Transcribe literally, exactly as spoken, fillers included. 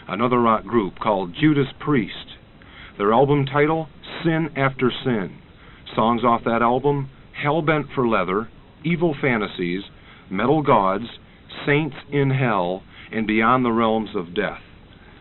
another rock group called Judas Priest. Their album title, Sin After Sin. Songs off that album, Hell-Bent for Leather, Evil Fantasies, Metal Gods, Saints in Hell, and Beyond the Realms of Death.